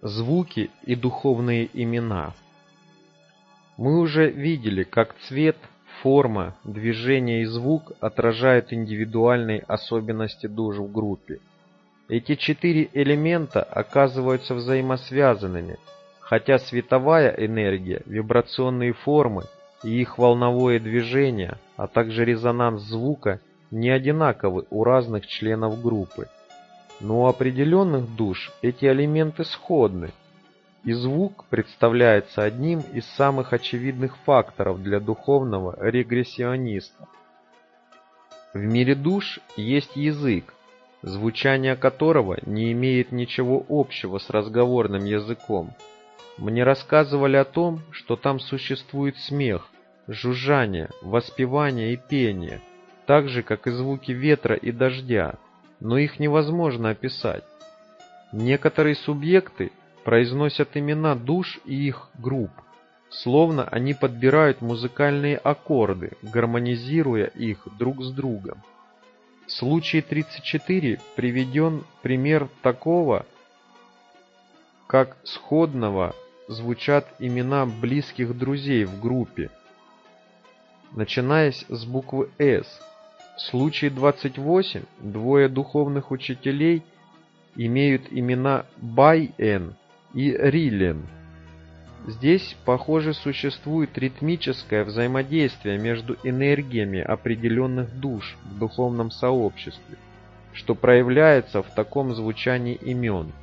Звуки и духовные имена. Мы уже видели, как цвет, форма, движение и звук отражают индивидуальные особенности душ в группе. Эти 4 элемента оказываются взаимосвязанными, хотя световая энергия, вибрационные формы и их волновое движение, а также резонанс звука не одинаковы у разных членов группы. Но у определенных душ эти элементы сходны, и звук представляется одним из самых очевидных факторов для духовного регрессиониста. В мире душ есть язык, звучание которого не имеет ничего общего с разговорным языком. Мне рассказывали о том, что там существует смех, жужжание, воспевание и пение, так же, как и звуки ветра и дождя, но их невозможно описать. Некоторые субъекты произносят имена душ и их групп, словно они подбирают музыкальные аккорды, гармонизируя их друг с другом. В случае 34 приведен пример такого, как сходного звучат имена близких друзей в группе, начиная с буквы «С». В случае 28 двое духовных учителей имеют имена Бай-Эн и Рилен. Здесь, похоже, существует ритмическое взаимодействие между энергиями определенных душ в духовном сообществе, что проявляется в таком звучании имен.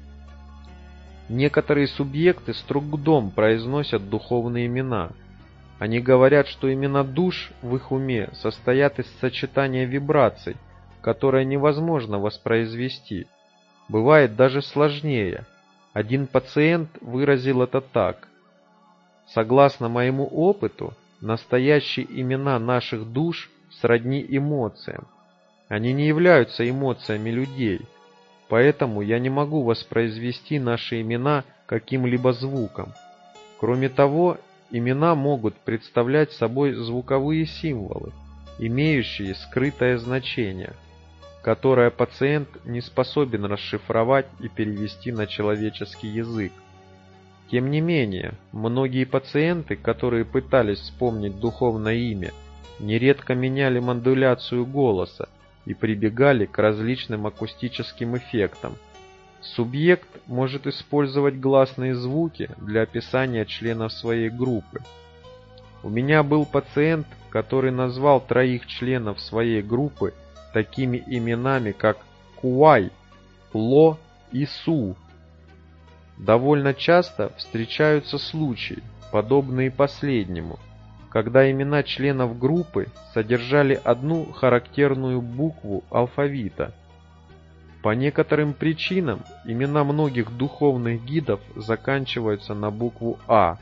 Некоторые субъекты с трудом произносят духовные имена. Они говорят, что имена душ в их уме состоят из сочетания вибраций, которые невозможно воспроизвести. Бывает даже сложнее. Один пациент выразил это так: «Согласно моему опыту, настоящие имена наших душ сродни эмоциям. Они не являются эмоциями людей, поэтому я не могу воспроизвести наши имена каким-либо звуком. Кроме того, имена могут представлять собой звуковые символы, имеющие скрытое значение, которое пациент не способен расшифровать и перевести на человеческий язык. Тем не менее, многие пациенты, которые пытались вспомнить духовное имя, нередко меняли модуляцию голоса и прибегали к различным акустическим эффектам. Субъект может использовать гласные звуки для описания членов своей группы. У меня был пациент, который назвал 3 членов своей группы такими именами, как Куай, Ло и Су. Довольно часто встречаются случаи, подобные последнему, когда имена членов группы содержали одну характерную букву алфавита. По некоторым причинам имена многих духовных гидов заканчиваются на букву «А».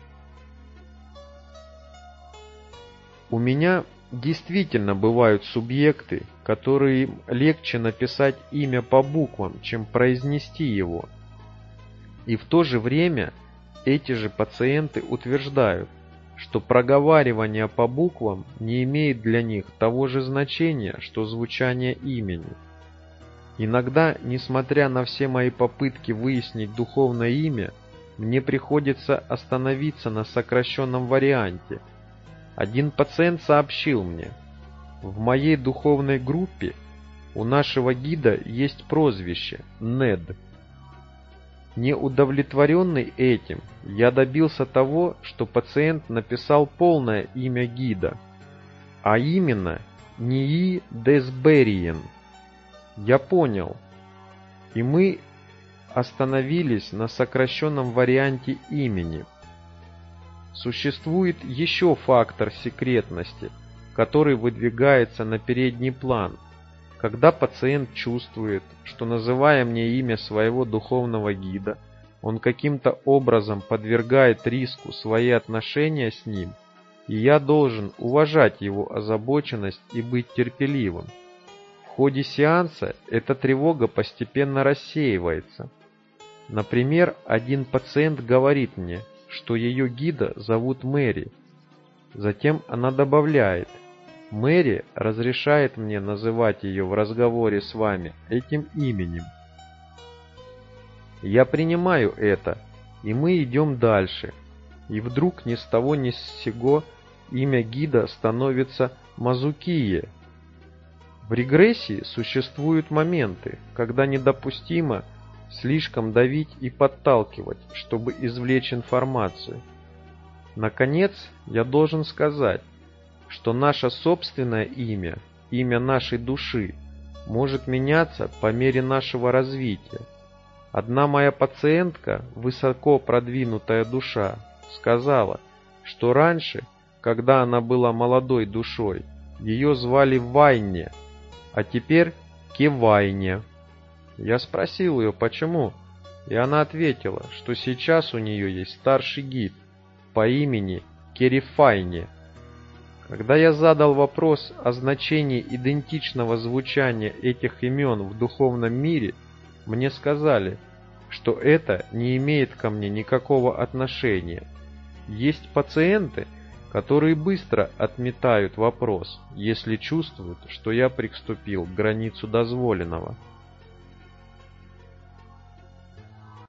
У меня действительно бывают субъекты, которым легче написать имя по буквам, чем произнести его. И в то же время эти же пациенты утверждают, что проговаривание по буквам не имеет для них того же значения, что звучание имени. Иногда, несмотря на все мои попытки выяснить духовное имя, мне приходится остановиться на сокращенном варианте. Один пациент сообщил мне: в моей духовной группе у нашего гида есть прозвище Нед. Неудовлетворенный этим, я добился того, что пациент написал полное имя гида, а именно Нии Десбериен. Я понял, и мы остановились на сокращенном варианте имени. Существует еще фактор секретности, который выдвигается на передний план. Когда пациент чувствует, что, называя мне имя своего духовного гида, он каким-то образом подвергает риску свои отношения с ним, и я должен уважать его озабоченность и быть терпеливым. В ходе сеанса эта тревога постепенно рассеивается. Например, один пациент говорит мне, что ее гида зовут Мэри. Затем она добавляет: «Мэри разрешает мне называть ее в разговоре с вами этим именем». Я принимаю это, и мы идем дальше. И вдруг ни с того ни с сего имя гида становится Мазукие. В регрессии существуют моменты, когда недопустимо слишком давить и подталкивать, чтобы извлечь информацию. Наконец, я должен сказать, что наше собственное имя, имя нашей души, может меняться по мере нашего развития. Одна моя пациентка, высоко продвинутая душа, сказала, что раньше, когда она была молодой душой, ее звали Вайне, а теперь Кевайне. Я спросил ее, почему, и она ответила, что сейчас у нее есть старший гид по имени Керифайне. Когда я задал вопрос о значении идентичного звучания этих имен в духовном мире, мне сказали, что это не имеет ко мне никакого отношения. Есть пациенты, которые быстро отметают вопрос, если чувствуют, что я приступил к границу дозволенного.